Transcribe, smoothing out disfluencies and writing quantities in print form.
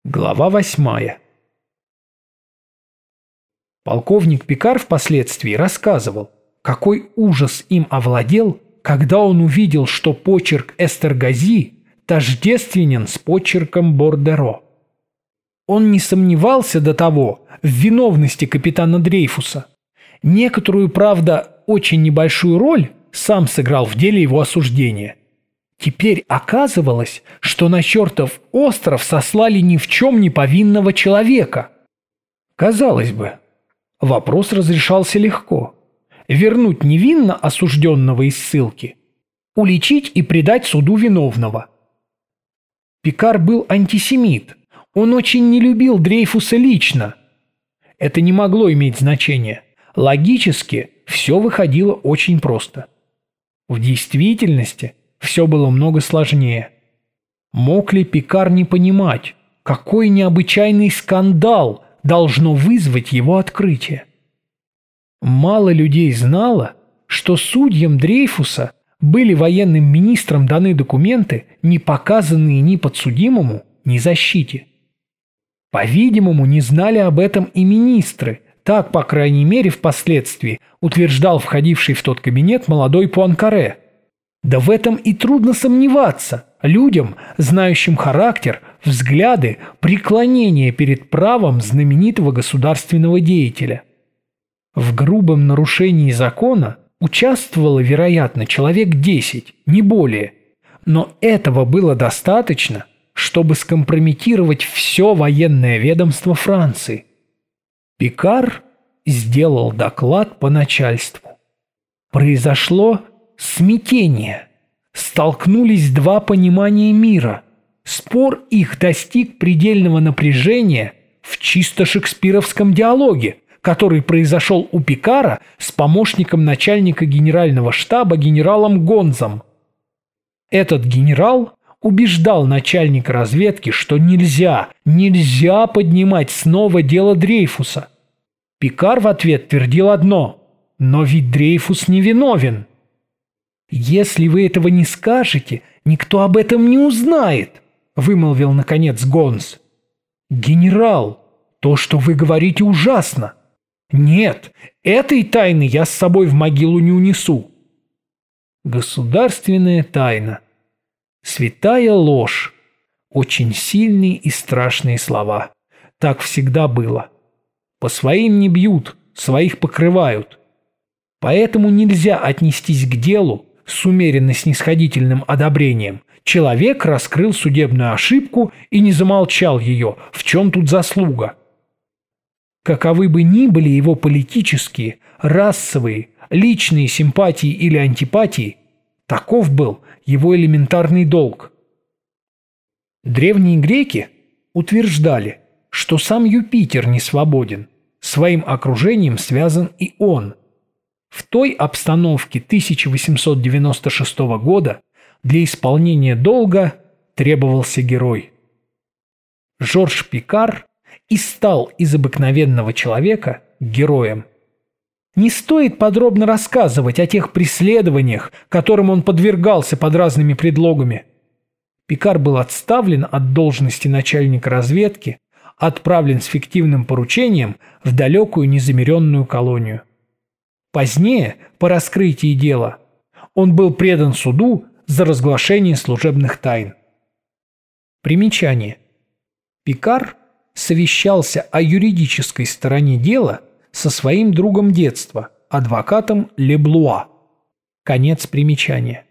Глава 8. Полковник Пикар впоследствии рассказывал, какой ужас им овладел, когда он увидел, что почерк Эстергази тождественен с почерком Бордеро. Он не сомневался до того в виновности капитана Дрейфуса. Некоторую, правда, очень небольшую роль сам сыграл в деле его осуждения. Теперь оказывалось, что на чертов остров сослали ни в чем не повинного человека. Казалось бы, вопрос разрешался легко. Вернуть невинно осужденного из ссылки, уличить и предать суду виновного. Пикар был антисемит. Он очень не любил Дрейфуса лично. Это не могло иметь значения. Логически все выходило очень просто. В действительности все было много сложнее. Мог ли Пикар не понимать, какой необычайный скандал должно вызвать его открытие? Мало людей знало, что судьям Дрейфуса были военным министрам даны документы, не показанные ни подсудимому, ни защите. По-видимому, не знали об этом и министры. Так, по крайней мере, впоследствии утверждал входивший в тот кабинет молодой Пуанкаре. Да в этом и трудно сомневаться. Людям, знающим характер, взгляды, преклонение перед правом знаменитого государственного деятеля. В грубом нарушении закона участвовало, вероятно, человек 10, не более. Но этого было достаточно, чтобы скомпрометировать все военное ведомство Франции. Пикар сделал доклад по начальству. Произошло смятение. Столкнулись два понимания мира. Спор их достиг предельного напряжения в чисто шекспировском диалоге, который произошел у Пикара с помощником начальника генерального штаба генералом Гонзом. Этот генерал убеждал начальника разведки, что нельзя поднимать снова дело Дрейфуса. Пикар в ответ твердил одно: «Но ведь Дрейфус не виновен». «Если вы этого не скажете, никто об этом не узнает», — вымолвил наконец Гонз. «Генерал, то, что вы говорите, ужасно. Нет, этой тайны я с собой в могилу не унесу». Государственная тайна. Святая ложь. Очень сильные и страшные слова. Так всегда было. По своим не бьют, своих покрывают. Поэтому нельзя отнестись к делу с умеренно-снисходительным одобрением. Человек раскрыл судебную ошибку и не замолчал ее. В чем тут заслуга? Каковы бы ни были его политические, расовые, личные симпатии или антипатии, таков был его элементарный долг. Древние греки утверждали, что сам Юпитер не свободен, своим окружением связан и он. В той обстановке 1896 года для исполнения долга требовался герой. Жорж Пикар и стал из обыкновенного человека героем. Не стоит подробно рассказывать о тех преследованиях, которым он подвергался под разными предлогами. Пикар был отставлен от должности начальника разведки, отправлен с фиктивным поручением в далекую незамеренную колонию. Позднее, по раскрытии дела, он был предан суду за разглашение служебных тайн. Примечание. Пикар совещался о юридической стороне дела со своим другом детства, адвокатом Леблуа. Конец примечания.